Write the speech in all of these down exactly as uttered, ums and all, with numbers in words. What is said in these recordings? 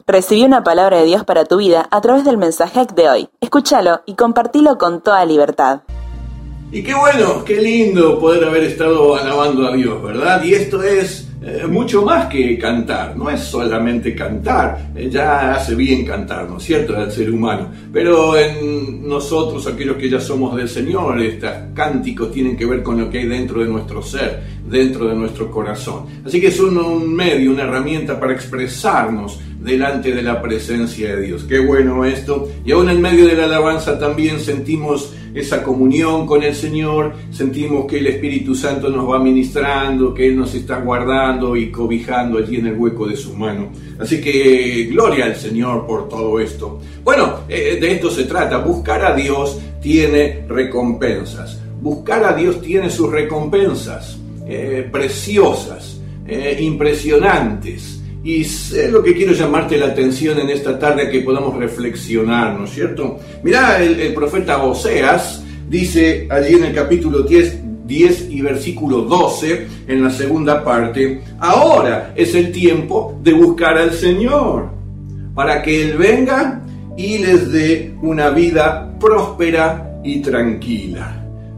Recibí una palabra de Dios para tu vida a través del mensaje de hoy. Escúchalo y compartilo con toda libertad. Y qué bueno, qué lindo poder haber estado alabando a Dios, ¿verdad? Y esto es eh, mucho más que cantar, no es solamente cantar, eh, ya hace bien cantar, ¿no es cierto?, al ser humano, pero en nosotros, aquellos que ya somos del Señor, estos cánticos tienen que ver con lo que hay dentro de nuestro ser, dentro de nuestro corazón. Así que son un medio, una herramienta para expresarnos delante de la presencia de Dios. Qué bueno esto. Y aún en medio de la alabanza también sentimos esa comunión con el Señor, sentimos que el Espíritu Santo nos va ministrando, que Él nos está guardando y cobijando allí en el hueco de su mano. Así que gloria al Señor por todo esto. Bueno, eh, de esto se trata. Buscar a Dios tiene recompensas. Buscar a Dios tiene sus recompensas eh, preciosas, eh, impresionantes. Y es lo que quiero llamarte la atención en esta tarde, a que podamos reflexionar, ¿no es cierto? Mirá, el, el profeta Oseas dice allí en el capítulo diez, diez y versículo doce, en la segunda parte: ahora es el tiempo de buscar al Señor, para que Él venga y les dé una vida próspera y tranquila.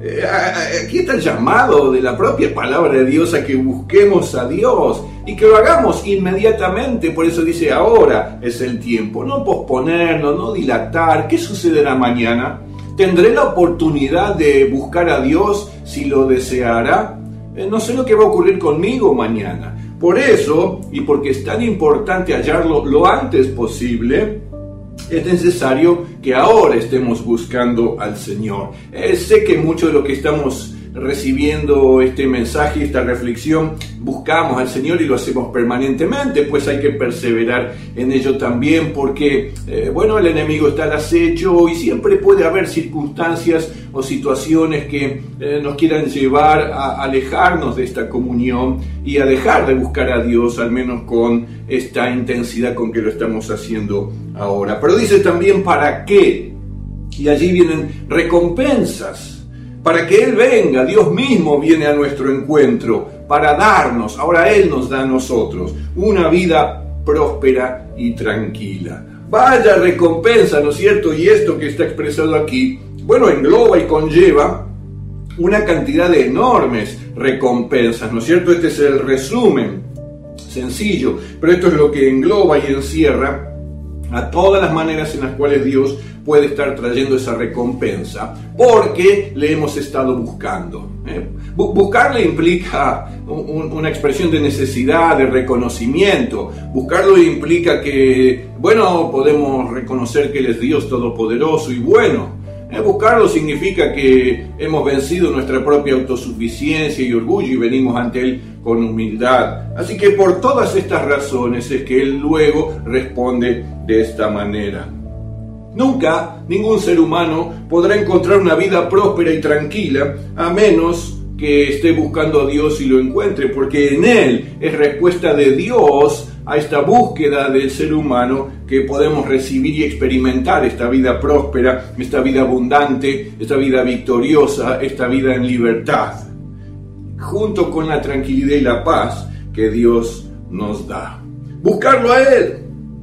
Aquí está el llamado de la propia palabra de Dios a que busquemos a Dios y que lo hagamos inmediatamente. Por eso dice, ahora es el tiempo. No posponerlo, no dilatar. ¿Qué sucederá mañana? ¿Tendré la oportunidad de buscar a Dios si lo deseara? Eh, no sé lo que va a ocurrir conmigo mañana. Por eso, y porque es tan importante hallarlo lo antes posible, es necesario que ahora estemos buscando al Señor. Eh, sé que mucho de lo que estamos recibiendo este mensaje, esta reflexión, buscamos al Señor y lo hacemos permanentemente, pues hay que perseverar en ello también, porque, eh, bueno, el enemigo está al acecho y siempre puede haber circunstancias o situaciones que eh, nos quieran llevar a alejarnos de esta comunión y a dejar de buscar a Dios, al menos con esta intensidad con que lo estamos haciendo ahora. Pero dice también para qué, y allí vienen recompensas. Para que Él venga, Dios mismo viene a nuestro encuentro para darnos, ahora Él nos da a nosotros, una vida próspera y tranquila. Vaya recompensa, ¿no es cierto? Y esto que está expresado aquí, bueno, engloba y conlleva una cantidad de enormes recompensas, ¿no es cierto? Este es el resumen sencillo, pero esto es lo que engloba y encierra a todas las maneras en las cuales Dios puede estar trayendo esa recompensa, porque le hemos estado buscando. ¿eh? Buscarle implica un, una expresión de necesidad, de reconocimiento. Buscarlo implica que, bueno, podemos reconocer que Él es Dios todopoderoso y bueno. ¿eh? Buscarlo significa que hemos vencido nuestra propia autosuficiencia y orgullo y venimos ante Él con humildad. Así que por todas estas razones es que Él luego responde de esta manera. Nunca ningún ser humano podrá encontrar una vida próspera y tranquila a menos que esté buscando a Dios y lo encuentre, porque en Él es respuesta de Dios a esta búsqueda del ser humano que podemos recibir y experimentar esta vida próspera, esta vida abundante, esta vida victoriosa, esta vida en libertad, junto con la tranquilidad y la paz que Dios nos da. Buscarlo a Él.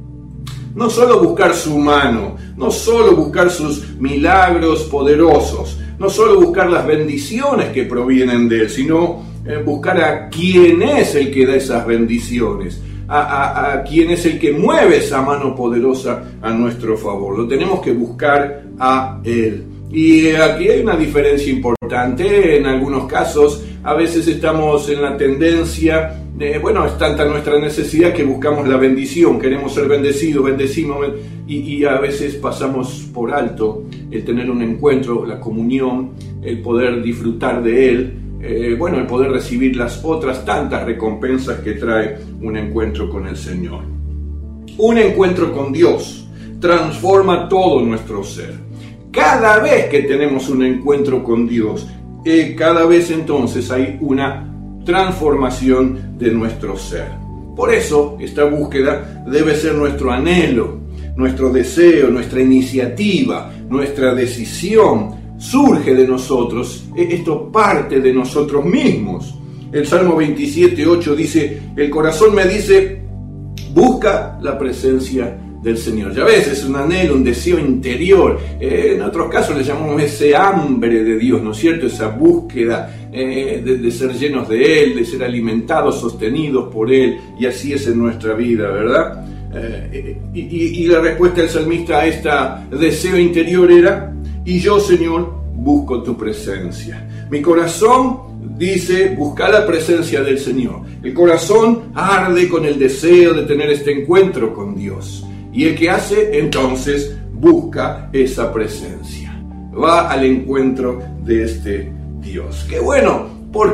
No solo buscar su mano, no solo buscar sus milagros poderosos, no solo buscar las bendiciones que provienen de Él, sino eh, buscar a quién es el que da esas bendiciones, a, a, a quién es el que mueve esa mano poderosa a nuestro favor. Lo tenemos que buscar a Él. Y aquí hay una diferencia importante. En algunos casos, a veces estamos en la tendencia de, bueno, es tanta nuestra necesidad que buscamos la bendición, queremos ser bendecidos, bendecimos, y, y a veces pasamos por alto el tener un encuentro, la comunión, el poder disfrutar de Él, eh, bueno, el poder recibir las otras tantas recompensas que trae un encuentro con el Señor. Un encuentro con Dios transforma todo nuestro ser. Cada vez que tenemos un encuentro con Dios, eh, cada vez entonces hay una transformación de nuestro ser. Por eso esta búsqueda debe ser nuestro anhelo, nuestro deseo, nuestra iniciativa, nuestra decisión. Surge de nosotros, esto parte de nosotros mismos. El Salmo veintisiete, ocho dice: el corazón me dice, Busca la presencia del Señor. Ya ves, es un anhelo, un deseo interior. Eh, en otros casos le llamamos ese hambre de Dios, ¿no es cierto? Esa búsqueda eh, de, de ser llenos de Él, de ser alimentados, sostenidos por Él, y así es en nuestra vida, ¿verdad? Eh, y, y, y la respuesta del salmista a este deseo interior era: y yo, Señor, busco tu presencia. Mi corazón dice, busca la presencia del Señor. El corazón arde con el deseo de tener este encuentro con Dios. Y el que hace, entonces, busca esa presencia. Va al encuentro de este Dios. ¡Qué bueno!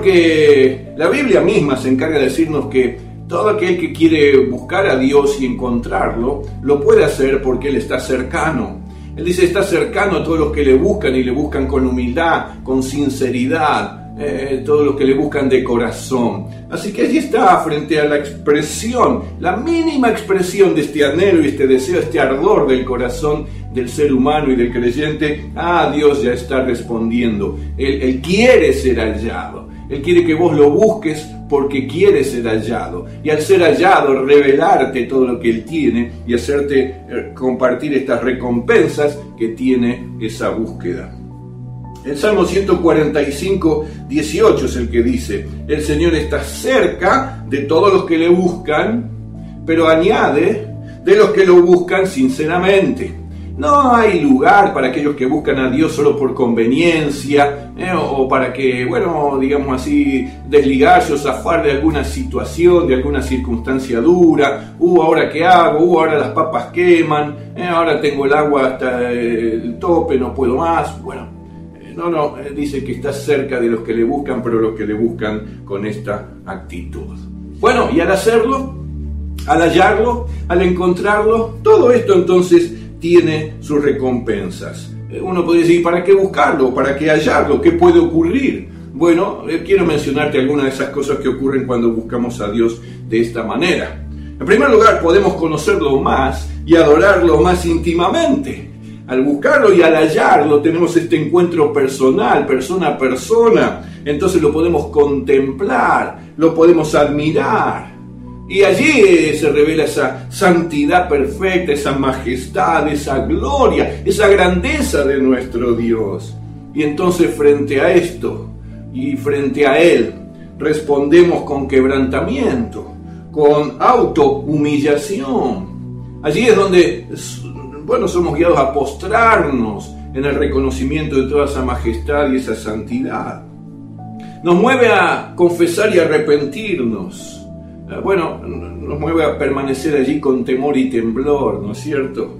Porque la Biblia misma se encarga de decirnos que todo aquel que quiere buscar a Dios y encontrarlo, lo puede hacer porque Él está cercano. Él dice, está cercano a todos los que le buscan y le buscan con humildad, con sinceridad. Eh, todos los que le buscan de corazón. Así que allí está, frente a la expresión, la mínima expresión de este anhelo y este deseo, este ardor del corazón del ser humano y del creyente. Ah, Dios ya está respondiendo. Él, él quiere ser hallado. Él quiere que vos lo busques porque quiere ser hallado. Y al ser hallado, revelarte todo lo que Él tiene y hacerte eh, compartir estas recompensas que tiene esa búsqueda. El Salmo ciento cuarenta y cinco, dieciocho es el que dice: el Señor está cerca de todos los que le buscan, pero añade, de los que lo buscan sinceramente. No hay lugar para aquellos que buscan a Dios solo por conveniencia, eh, o, o para que, bueno, digamos así, desligarse o zafar de alguna situación, de alguna circunstancia dura. Uh, ¿ahora qué hago? Uh, ahora las papas queman, eh, ahora tengo el agua hasta el tope, no puedo más. Bueno, No, no, dice que está cerca de los que le buscan, pero los que le buscan con esta actitud. Bueno, y al hacerlo, al hallarlo, al encontrarlo, todo esto entonces tiene sus recompensas. Uno puede decir, ¿para qué buscarlo? ¿Para qué hallarlo? ¿Qué puede ocurrir? Bueno, quiero mencionarte algunas de esas cosas que ocurren cuando buscamos a Dios de esta manera. En primer lugar, podemos conocerlo más y adorarlo más íntimamente. Al buscarlo y al hallarlo tenemos este encuentro personal, persona a persona. Entonces lo podemos contemplar, lo podemos admirar. Y allí se revela esa santidad perfecta, esa majestad, esa gloria, esa grandeza de nuestro Dios. Y entonces frente a esto y frente a Él respondemos con quebrantamiento, con autohumillación. Allí es donde, bueno, somos guiados a postrarnos en el reconocimiento de toda esa majestad y esa santidad. Nos mueve a confesar y arrepentirnos. Bueno, nos mueve a permanecer allí con temor y temblor, ¿no es cierto?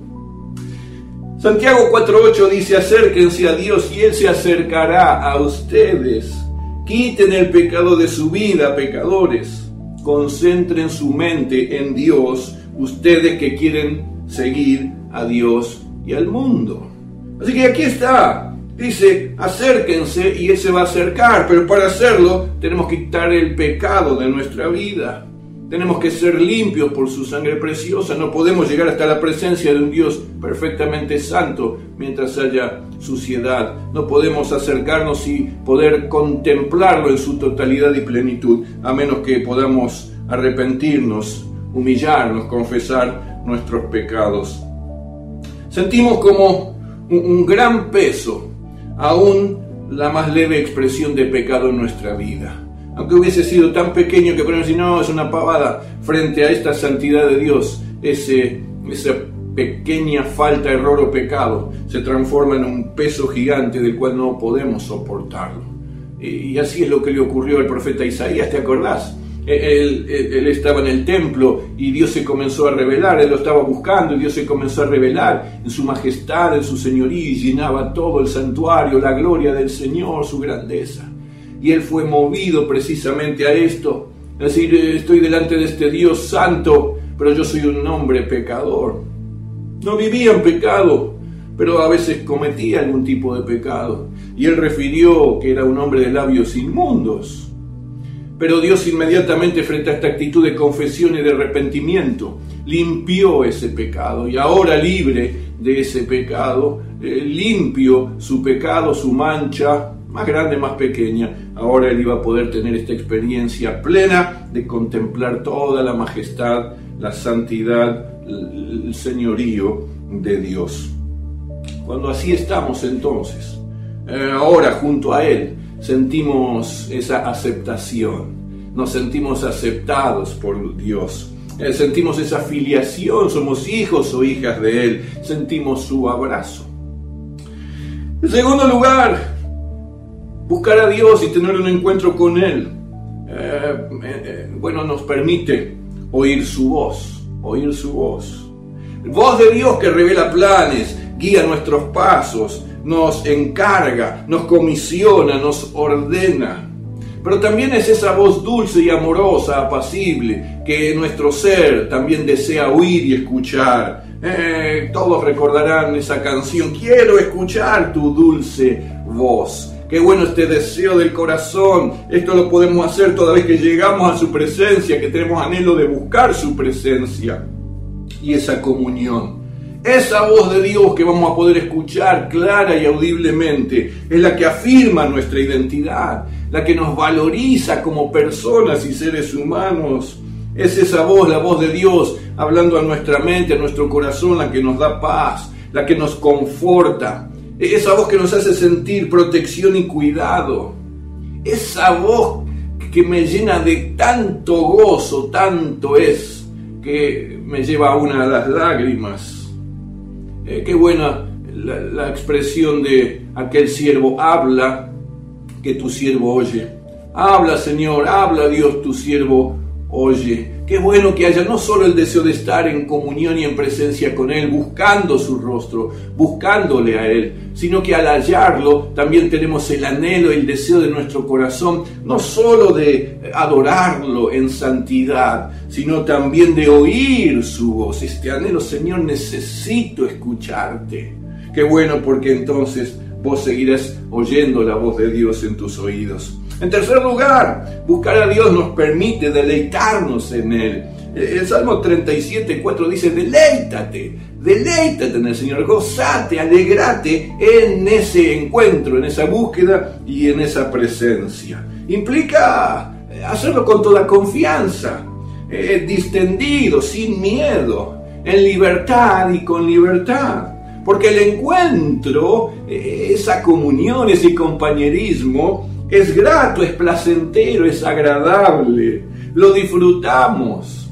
Santiago cuatro ocho dice, acérquense a Dios y Él se acercará a ustedes. Quiten el pecado de su vida, pecadores. Concentren su mente en Dios, ustedes que quieren seguir a Dios y al mundo. Así que aquí está, dice, acérquense y Él se va a acercar, pero para hacerlo tenemos que quitar el pecado de nuestra vida. Tenemos que ser limpios por su sangre preciosa. No podemos llegar hasta la presencia de un Dios perfectamente santo mientras haya suciedad. No podemos acercarnos y poder contemplarlo en su totalidad y plenitud, a menos que podamos arrepentirnos, humillarnos, confesar nuestros pecados. Sentimos como un, un gran peso, aún la más leve expresión de pecado en nuestra vida. Aunque hubiese sido tan pequeño que podemos decir, no, es una pavada, frente a esta santidad de Dios, ese, esa pequeña falta, error o pecado se transforma en un peso gigante del cual no podemos soportarlo. Y así es lo que le ocurrió al profeta Isaías, ¿te acordás? Él, él, él estaba en el templo y Dios se comenzó a revelar, él lo estaba buscando y Dios se comenzó a revelar en su majestad, en su señoría, y llenaba todo el santuario, la gloria del Señor, su grandeza. Y él fue movido precisamente a esto, es decir, estoy delante de este Dios santo, pero yo soy un hombre pecador. No vivía en pecado, pero a veces cometía algún tipo de pecado. Y él refirió que era un hombre de labios inmundos. Pero Dios inmediatamente, frente a esta actitud de confesión y de arrepentimiento, limpió ese pecado. Y ahora, libre de ese pecado, eh, limpio su pecado, su mancha, más grande, más pequeña, ahora él iba a poder tener esta experiencia plena de contemplar toda la majestad la santidad, el señorío de Dios. Cuando así estamos entonces, eh, ahora junto a Él, sentimos esa aceptación, nos sentimos aceptados por Dios, eh, sentimos esa filiación, somos hijos o hijas de Él, sentimos su abrazo. En segundo lugar, buscar a Dios y tener un encuentro con Él, eh, eh, bueno, nos permite oír su voz, oír su voz. Voz de Dios que revela planes, guía nuestros pasos, nos encarga, nos comisiona, nos ordena. Pero también es esa voz dulce y amorosa, apacible, que nuestro ser también desea oír y escuchar. Eh, todos recordarán esa canción, quiero escuchar tu dulce voz. Qué bueno este deseo del corazón. Esto lo podemos hacer toda vez que llegamos a su presencia, que tenemos anhelo de buscar su presencia y esa comunión. Esa voz de Dios que vamos a poder escuchar clara y audiblemente es la que afirma nuestra identidad, la que nos valoriza como personas y seres humanos. Es esa voz, la voz de Dios, hablando a nuestra mente, a nuestro corazón, la que nos da paz, la que nos conforta. Esa voz que nos hace sentir protección y cuidado. Esa voz que me llena de tanto gozo, tanto es, que me lleva a una de las lágrimas. Eh, qué buena la, la expresión de aquel siervo, habla, que tu siervo oye. Habla, Señor, habla, Dios, tu siervo oye. Qué bueno que haya no solo el deseo de estar en comunión y en presencia con Él, buscando su rostro, buscándole a Él, sino que al hallarlo también tenemos el anhelo, el deseo de nuestro corazón, no solo de adorarlo en santidad, sino también de oír su voz. Este anhelo, Señor, necesito escucharte. Qué bueno, porque entonces vos seguirás oyendo la voz de Dios en tus oídos. En tercer lugar, buscar a Dios nos permite deleitarnos en Él. El Salmo treinta y siete, cuatro dice, deleítate, deleítate en el Señor, gozate, alegrate en ese encuentro, en esa búsqueda y en esa presencia. Implica hacerlo con toda confianza, eh, distendido, sin miedo, en libertad y con libertad. Porque el encuentro, eh, esa comunión, ese compañerismo, es grato, es placentero, es agradable, lo disfrutamos.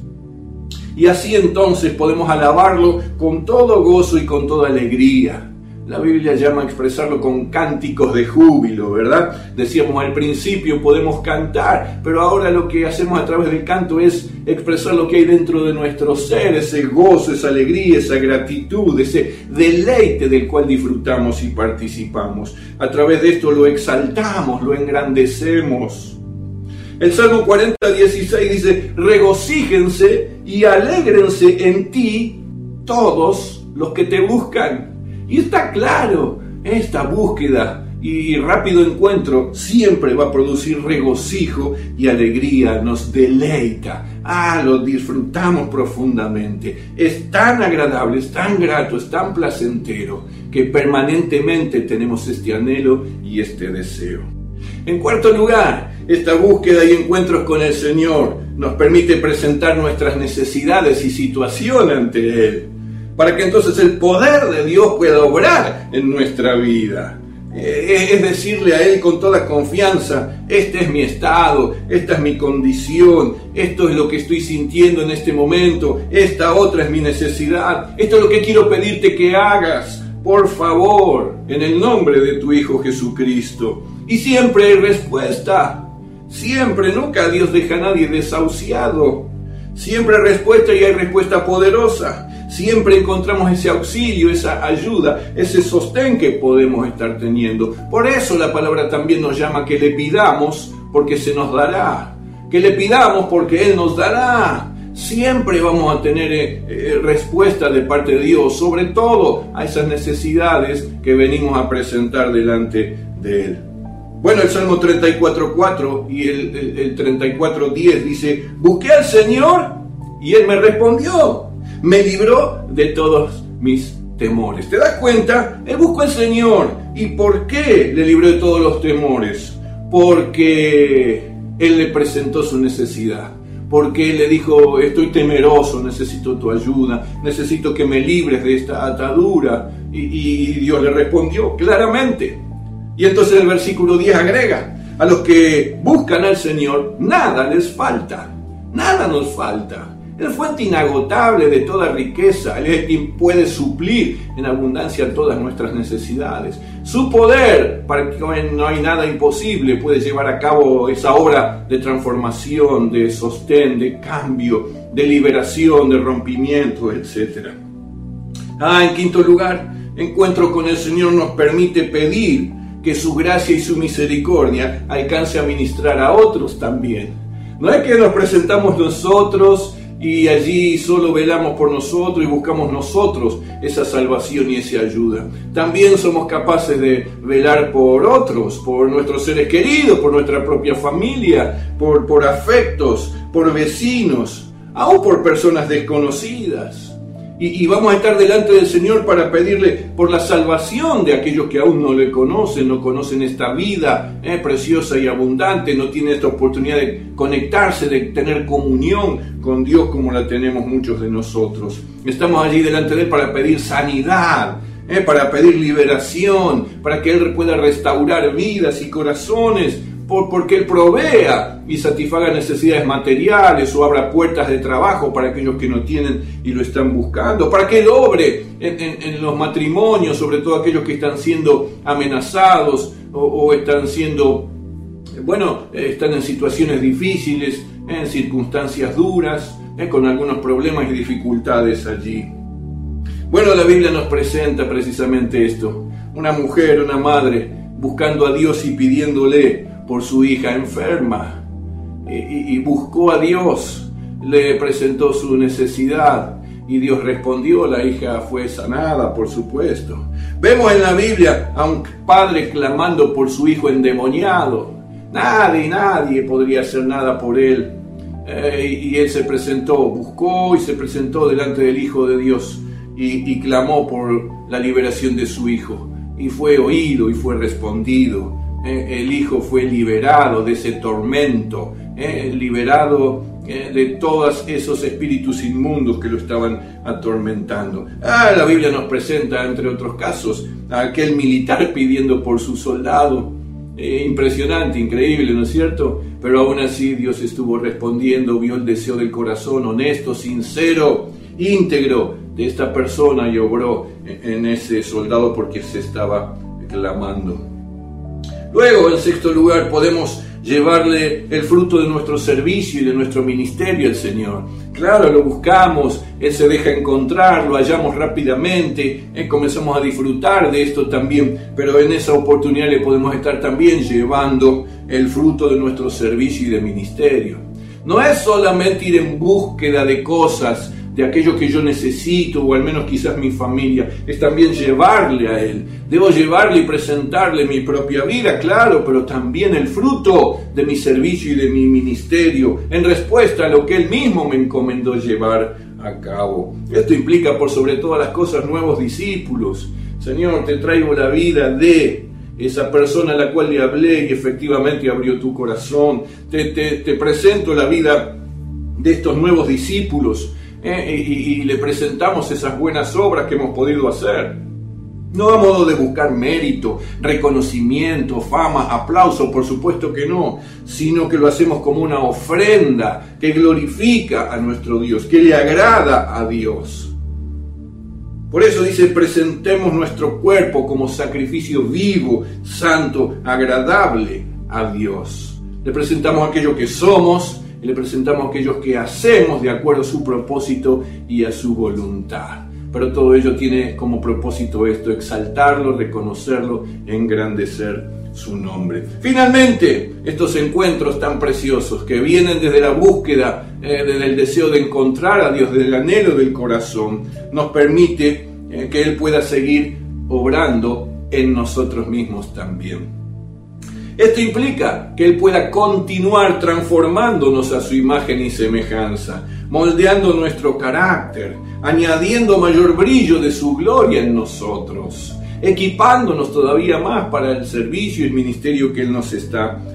Y así entonces podemos alabarlo con todo gozo y con toda alegría. La Biblia llama a expresarlo con cánticos de júbilo, ¿verdad? Decíamos al principio podemos cantar, pero ahora lo que hacemos a través del canto es expresar lo que hay dentro de nuestro ser, ese gozo, esa alegría, esa gratitud, ese deleite del cual disfrutamos y participamos. A través de esto lo exaltamos, lo engrandecemos. El Salmo cuarenta, dieciséis dice, regocíjense y alégrense en ti todos los que te buscan. Y está claro, esta búsqueda y rápido encuentro siempre va a producir regocijo y alegría, nos deleita. Ah, lo disfrutamos profundamente. Es tan agradable, es tan grato, es tan placentero que permanentemente tenemos este anhelo y este deseo. En cuarto lugar, esta búsqueda y encuentros con el Señor nos permite presentar nuestras necesidades y situación ante Él, para que entonces el poder de Dios pueda obrar en nuestra vida. Es decirle a Él con toda confianza, este es mi estado, esta es mi condición, esto es lo que estoy sintiendo en este momento, esta otra es mi necesidad, esto es lo que quiero pedirte que hagas, por favor, en el nombre de tu Hijo Jesucristo. Y siempre hay respuesta, siempre, nunca Dios deja a nadie desahuciado, siempre hay respuesta y hay respuesta poderosa. Siempre encontramos ese auxilio, esa ayuda, ese sostén que podemos estar teniendo. Por eso la palabra también nos llama que le pidamos porque se nos dará. Que le pidamos porque Él nos dará. Siempre vamos a tener eh, respuesta de parte de Dios, sobre todo a esas necesidades que venimos a presentar delante de Él. Bueno, el Salmo treinta y cuatro, cuatro y el, el, el treinta y cuatro, diez dice, busqué al Señor y Él me respondió. Me libró de todos mis temores. ¿Te das cuenta? Él buscó al Señor. ¿Y por qué le libró de todos los temores? Porque Él le presentó su necesidad. porque le dijo: estoy temeroso, necesito tu ayuda, necesito que me libres de esta atadura. Y, y Dios le respondió claramente. Y entonces el versículo diez agrega: a los que buscan al Señor, nada les falta, nada nos falta. Es fuente inagotable de toda riqueza. Él es quien puede suplir en abundancia todas nuestras necesidades. Su poder, para que no hay nada imposible, puede llevar a cabo esa obra de transformación, de sostén, de cambio, de liberación, de rompimiento, etcétera. Ah, en quinto lugar, encuentro con el Señor nos permite pedir que su gracia y su misericordia alcance a ministrar a otros también. No es que nos presentamos nosotros y allí solo velamos por nosotros y buscamos nosotros esa salvación y esa ayuda. También somos capaces de velar por otros, por nuestros seres queridos, por nuestra propia familia, por, por afectos, por vecinos, aún por personas desconocidas. Y, y vamos a estar delante del Señor para pedirle por la salvación de aquellos que aún no le conocen, no conocen esta vida eh, preciosa y abundante, no tienen esta oportunidad de conectarse, de tener comunión con Dios como la tenemos muchos de nosotros. Estamos allí delante de Él para pedir sanidad, eh, para pedir liberación, para que Él pueda restaurar vidas y corazones, por, porque Él provea y satisfaga necesidades materiales o abra puertas de trabajo para aquellos que no tienen y lo están buscando, para que Él obre en, en, en los matrimonios, sobre todo aquellos que están siendo amenazados o, o están siendo, bueno, eh, están en situaciones difíciles, en circunstancias duras, eh, con algunos problemas y dificultades allí. Bueno, la Biblia nos presenta precisamente esto: una mujer, una madre, buscando a Dios y pidiéndole por su hija enferma, y, y, y buscó a Dios, le presentó su necesidad y Dios respondió. La hija fue sanada, por supuesto. Vemos en la Biblia a un padre clamando por su hijo endemoniado. Nadie, nadie podría hacer nada por él. Eh, y él se presentó, buscó y se presentó delante del Hijo de Dios y, y clamó por la liberación de su hijo. Y fue oído y fue respondido. Eh, el hijo fue liberado de ese tormento, eh, liberado eh, de todos esos espíritus inmundos que lo estaban atormentando. Ah, la Biblia nos presenta, entre otros casos, a aquel militar pidiendo por su soldado. Eh, impresionante, increíble, ¿no es cierto? Pero aún así Dios estuvo respondiendo, vio el deseo del corazón honesto, sincero, íntegro de esta persona y obró en ese soldado porque se estaba clamando. Luego, en sexto lugar, podemos llevarle el fruto de nuestro servicio y de nuestro ministerio al Señor. Claro, lo buscamos, Él se deja encontrar, lo hallamos rápidamente, eh, comenzamos a disfrutar de esto también, pero en esa oportunidad le podemos estar también llevando el fruto de nuestro servicio y de ministerio. No es solamente ir en búsqueda de cosas, de aquello que yo necesito, o al menos quizás mi familia, es también llevarle a Él. Debo llevarle y presentarle mi propia vida, claro, pero también el fruto de mi servicio y de mi ministerio, en respuesta a lo que Él mismo me encomendó llevar a cabo. Esto implica, por sobre todas las cosas, nuevos discípulos. Señor, te traigo la vida de esa persona a la cual le hablé y efectivamente abrió tu corazón. Te, te, te presento la vida de estos nuevos discípulos. Eh, y, y le presentamos esas buenas obras que hemos podido hacer. No a modo de buscar mérito, reconocimiento, fama, aplauso, por supuesto que no, sino que lo hacemos como una ofrenda que glorifica a nuestro Dios, que le agrada a Dios. Por eso dice: presentemos nuestro cuerpo como sacrificio vivo, santo, agradable a Dios. Le presentamos aquello que somos, le presentamos a aquellos que hacemos de acuerdo a su propósito y a su voluntad. Pero todo ello tiene como propósito esto: exaltarlo, reconocerlo, engrandecer su nombre. Finalmente, estos encuentros tan preciosos que vienen desde la búsqueda, eh, desde el deseo de encontrar a Dios, desde el anhelo del corazón, nos permite eh, que Él pueda seguir obrando en nosotros mismos también. Esto implica que Él pueda continuar transformándonos a su imagen y semejanza, moldeando nuestro carácter, añadiendo mayor brillo de su gloria en nosotros, equipándonos todavía más para el servicio y el ministerio que Él nos está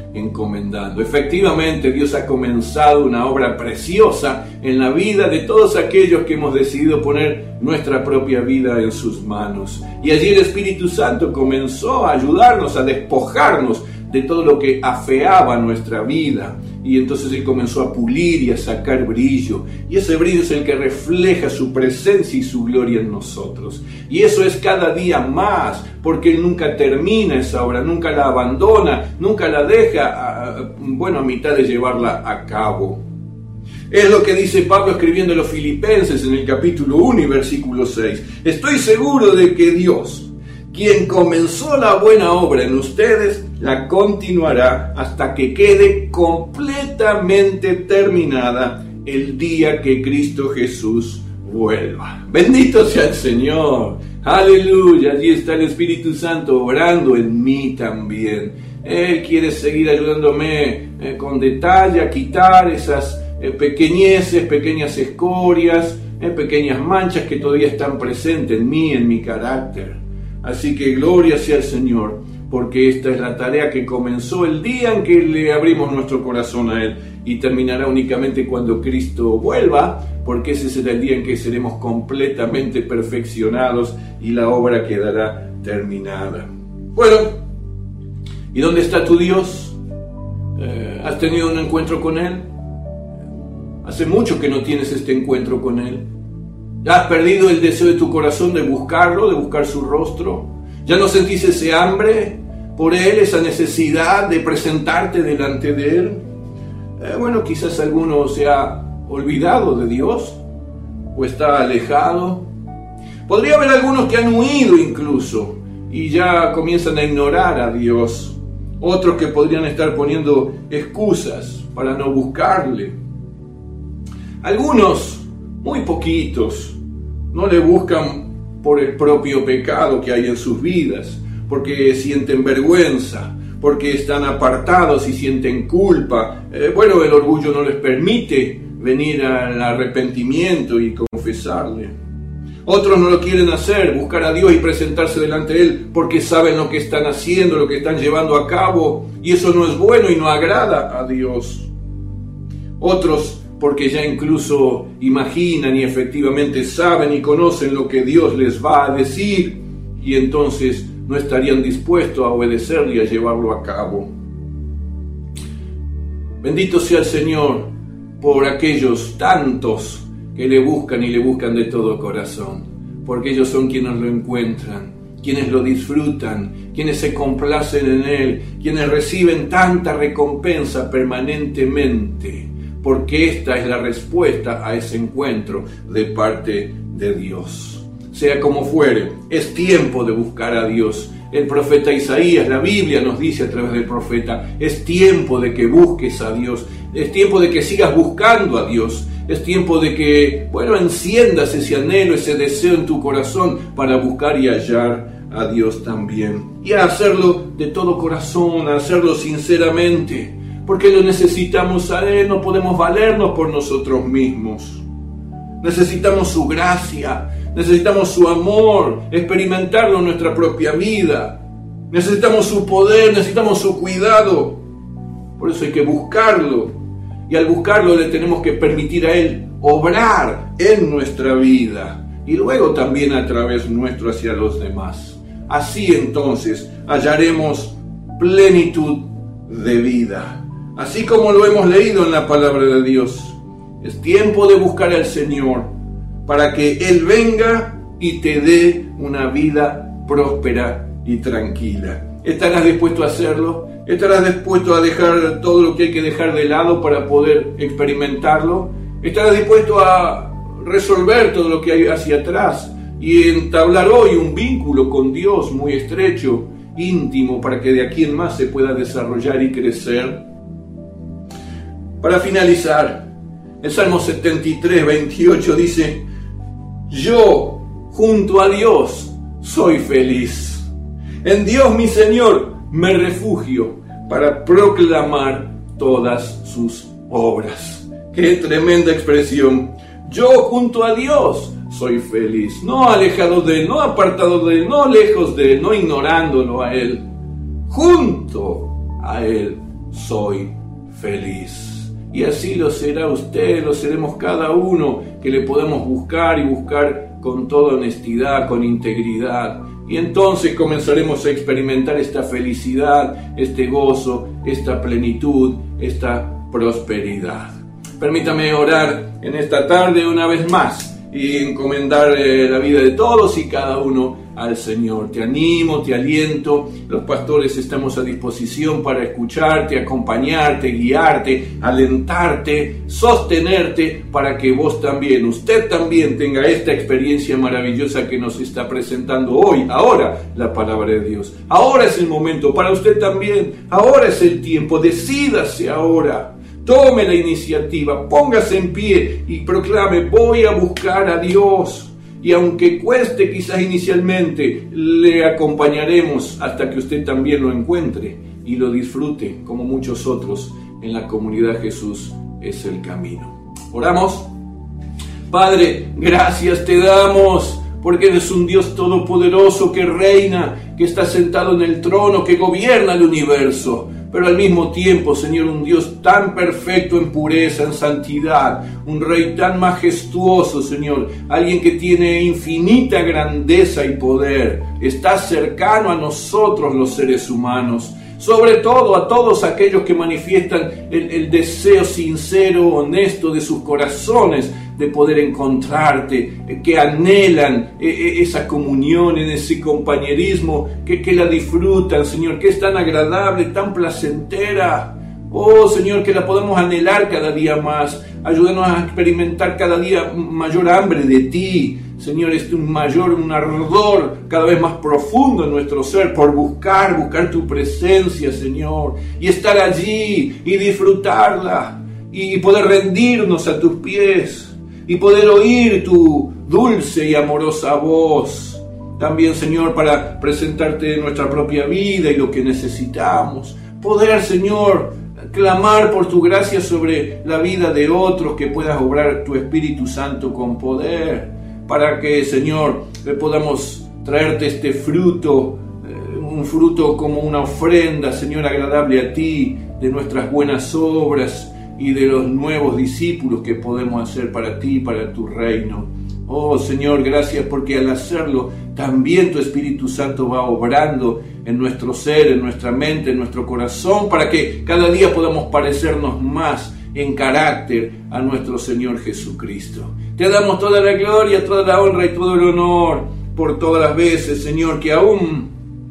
encomendando. Efectivamente, Dios ha comenzado una obra preciosa en la vida de todos aquellos que hemos decidido poner nuestra propia vida en sus manos. Y allí el Espíritu Santo comenzó a ayudarnos, a despojarnos de todo lo que afeaba nuestra vida. Y entonces Él comenzó a pulir y a sacar brillo. Y ese brillo es el que refleja su presencia y su gloria en nosotros. Y eso es cada día más, porque Él nunca termina esa obra, nunca la abandona, nunca la deja, a, bueno, a mitad de llevarla a cabo. Es lo que dice Pablo escribiendo a los Filipenses en el capítulo uno y versículo seis. Estoy seguro de que Dios, quien comenzó la buena obra en ustedes, la continuará hasta que quede completamente terminada el día que Cristo Jesús vuelva. Bendito sea el Señor. Aleluya. Allí está el Espíritu Santo obrando en mí también. Él quiere seguir ayudándome eh, con detalle a quitar esas eh, pequeñeces, pequeñas escorias, eh, pequeñas manchas que todavía están presentes en mí, en mi carácter. Así que gloria sea al Señor, porque esta es la tarea que comenzó el día en que le abrimos nuestro corazón a Él y terminará únicamente cuando Cristo vuelva, porque ese será el día en que seremos completamente perfeccionados y la obra quedará terminada. Bueno, ¿y dónde está tu Dios? Eh, ¿Has tenido un encuentro con Él? Hace mucho que no tienes este encuentro con Él. ¿Ya has perdido el deseo de tu corazón de buscarlo, de buscar su rostro? ¿Ya no sentís ese hambre por Él, esa necesidad de presentarte delante de Él? Eh, bueno, quizás alguno se ha olvidado de Dios o está alejado. Podría haber algunos que han huido incluso y ya comienzan a ignorar a Dios. Otros que podrían estar poniendo excusas para no buscarle. Algunos, muy poquitos, no le buscan por el propio pecado que hay en sus vidas, porque sienten vergüenza, porque están apartados y sienten culpa. Eh, bueno, el orgullo no les permite venir al arrepentimiento y confesarle. Otros no lo quieren hacer, buscar a Dios y presentarse delante de Él, porque saben lo que están haciendo, lo que están llevando a cabo, y eso no es bueno y no agrada a Dios. Otros porque ya incluso imaginan y efectivamente saben y conocen lo que Dios les va a decir, y entonces no estarían dispuestos a obedecerle y a llevarlo a cabo. Bendito sea el Señor por aquellos tantos que le buscan y le buscan de todo corazón, porque ellos son quienes lo encuentran, quienes lo disfrutan, quienes se complacen en Él, quienes reciben tanta recompensa permanentemente, porque esta es la respuesta a ese encuentro de parte de Dios. Sea como fuere, es tiempo de buscar a Dios. El profeta Isaías, la Biblia nos dice a través del profeta, es tiempo de que busques a Dios, es tiempo de que sigas buscando a Dios, es tiempo de que, bueno, enciendas ese anhelo, ese deseo en tu corazón para buscar y hallar a Dios también. Y a hacerlo de todo corazón, a hacerlo sinceramente, porque lo necesitamos a Él, no podemos valernos por nosotros mismos. Necesitamos su gracia, necesitamos su amor, experimentarlo en nuestra propia vida. Necesitamos su poder, necesitamos su cuidado. Por eso hay que buscarlo. Y al buscarlo le tenemos que permitir a Él obrar en nuestra vida. Y luego también a través nuestro hacia los demás. Así entonces hallaremos plenitud de vida. Así como lo hemos leído en la palabra de Dios. Es tiempo de buscar al Señor para que Él venga y te dé una vida próspera y tranquila. ¿Estarás dispuesto a hacerlo? ¿Estarás dispuesto a dejar todo lo que hay que dejar de lado para poder experimentarlo? ¿Estarás dispuesto a resolver todo lo que hay hacia atrás y entablar hoy un vínculo con Dios muy estrecho, íntimo, para que de aquí en más se pueda desarrollar y crecer? Para finalizar, el Salmo setenta y tres, veintiocho dice: yo, junto a Dios, soy feliz. En Dios mi Señor me refugio para proclamar todas sus obras. ¡Qué tremenda expresión! Yo, junto a Dios, soy feliz. No alejado de Él, no apartado de Él, no lejos de Él, no ignorándolo a Él. Junto a Él soy feliz. Y así lo será usted, lo seremos cada uno que le podamos buscar y buscar con toda honestidad, con integridad. Y entonces comenzaremos a experimentar esta felicidad, este gozo, esta plenitud, esta prosperidad. Permítame orar en esta tarde una vez más y encomendar eh, la vida de todos y cada uno al Señor. Te animo, te aliento. Los pastores estamos a disposición para escucharte, acompañarte, guiarte, alentarte, sostenerte para que vos también, usted también tenga esta experiencia maravillosa que nos está presentando hoy, ahora, la palabra de Dios. Ahora es el momento para usted también. Ahora es el tiempo. Decídase ahora. Tome la iniciativa, póngase en pie y proclame: voy a buscar a Dios. Y aunque cueste quizás inicialmente, le acompañaremos hasta que usted también lo encuentre y lo disfrute como muchos otros en la comunidad. Jesús es el camino. Oramos. Padre, gracias te damos porque eres un Dios todopoderoso que reina, que está sentado en el trono, que gobierna el universo. Pero al mismo tiempo, Señor, un Dios tan perfecto en pureza, en santidad, un Rey tan majestuoso, Señor, alguien que tiene infinita grandeza y poder, está cercano a nosotros los seres humanos, sobre todo a todos aquellos que manifiestan el, el deseo sincero, honesto de sus corazones de poder encontrarte, que anhelan esa comunión, en ese compañerismo, que, que la disfrutan, Señor, que es tan agradable, tan placentera. Oh, Señor, que la podemos anhelar cada día más. Ayúdanos a experimentar cada día mayor hambre de ti. Señor, es un mayor, un ardor cada vez más profundo en nuestro ser por buscar, buscar tu presencia, Señor, y estar allí y disfrutarla y poder rendirnos a tus pies y poder oír tu dulce y amorosa voz. También, Señor, para presentarte nuestra propia vida y lo que necesitamos. Poder, Señor, clamar por tu gracia sobre la vida de otros, que puedas obrar tu Espíritu Santo con poder, para que, Señor, podamos traerte este fruto, eh, un fruto como una ofrenda, Señor, agradable a ti, de nuestras buenas obras y de los nuevos discípulos que podemos hacer para ti, para tu reino. Oh, Señor, gracias porque al hacerlo, también tu Espíritu Santo va obrando en nuestro ser, en nuestra mente, en nuestro corazón, para que cada día podamos parecernos más en carácter a nuestro Señor Jesucristo. Te damos toda la gloria, toda la honra y todo el honor por todas las veces, Señor, que aún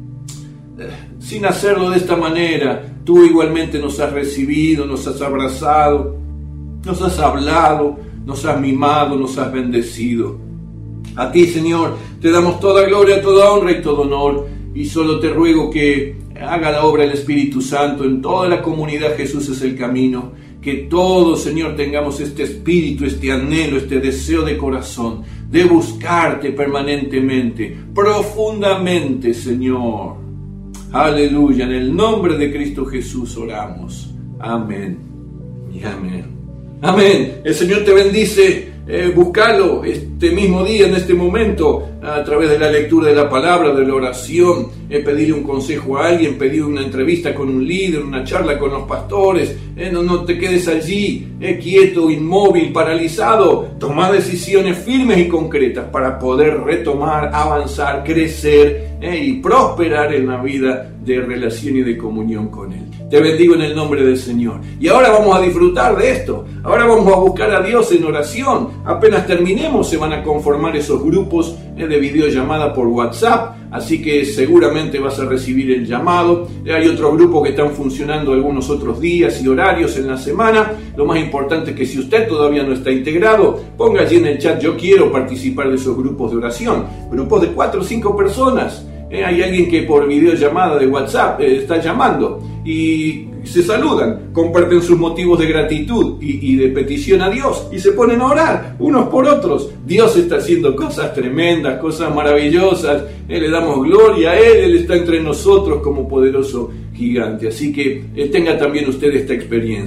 eh, sin hacerlo de esta manera, tú igualmente nos has recibido, nos has abrazado, nos has hablado, nos has mimado, nos has bendecido. A ti, Señor, te damos toda gloria, toda honra y todo honor, y solo te ruego que haga la obra del Espíritu Santo en toda la comunidad. Jesús es el camino. Que todos, Señor, tengamos este espíritu, este anhelo, este deseo de corazón, de buscarte permanentemente, profundamente, Señor. Aleluya, en el nombre de Cristo Jesús oramos. Amén y amén. Amén. El Señor te bendice. Eh, búscalo este mismo día, en este momento, a través de la lectura de la palabra, de la oración, eh, pedirle un consejo a alguien, pedir una entrevista con un líder, una charla con los pastores. Eh, no, no te quedes allí, eh, quieto, inmóvil, paralizado. Toma decisiones firmes y concretas para poder retomar, avanzar, crecer eh, y prosperar en la vida de relación y de comunión con Él. Te bendigo en el nombre del Señor. Y ahora vamos a disfrutar de esto. Ahora vamos a buscar a Dios en oración. Apenas terminemos se van a conformar esos grupos de videollamada por WhatsApp. Así que seguramente vas a recibir el llamado. Hay otros grupos que están funcionando algunos otros días y horarios en la semana. Lo más importante es que si usted todavía no está integrado, ponga allí en el chat: yo quiero participar de esos grupos de oración. Grupos de cuatro o cinco personas. Eh, hay alguien que por videollamada de WhatsApp eh, está llamando y se saludan, comparten sus motivos de gratitud y, y de petición a Dios y se ponen a orar unos por otros. Dios está haciendo cosas tremendas, cosas maravillosas. Eh, le damos gloria a Él, Él está entre nosotros como poderoso gigante. Así que eh, tenga también usted esta experiencia.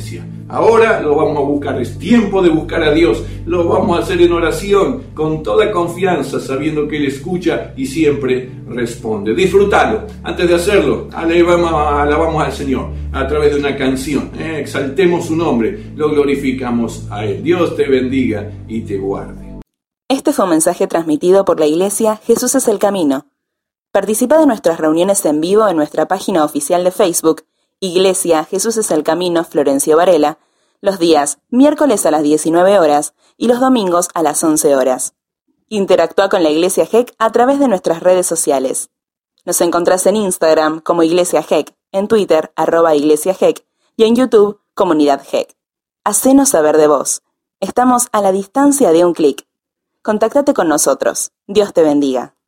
Ahora lo vamos a buscar, es tiempo de buscar a Dios, lo vamos a hacer en oración, con toda confianza, sabiendo que Él escucha y siempre responde. Disfrútalo. Antes de hacerlo, alabamos, alabamos al Señor a través de una canción, eh, exaltemos su nombre, lo glorificamos a Él. Dios te bendiga y te guarde. Este fue un mensaje transmitido por la Iglesia Jesús es el Camino. Participa de nuestras reuniones en vivo en nuestra página oficial de Facebook, Iglesia Jesús es el Camino Florencio Varela, los días miércoles a las diecinueve horas y los domingos a las once horas. Interactúa con la Iglesia G E C a través de nuestras redes sociales. Nos encontrás en Instagram como Iglesia G E C, en Twitter arroba Iglesia G E C y en YouTube Comunidad G E C. Hacenos saber de vos. Estamos a la distancia de un clic. Contáctate con nosotros. Dios te bendiga.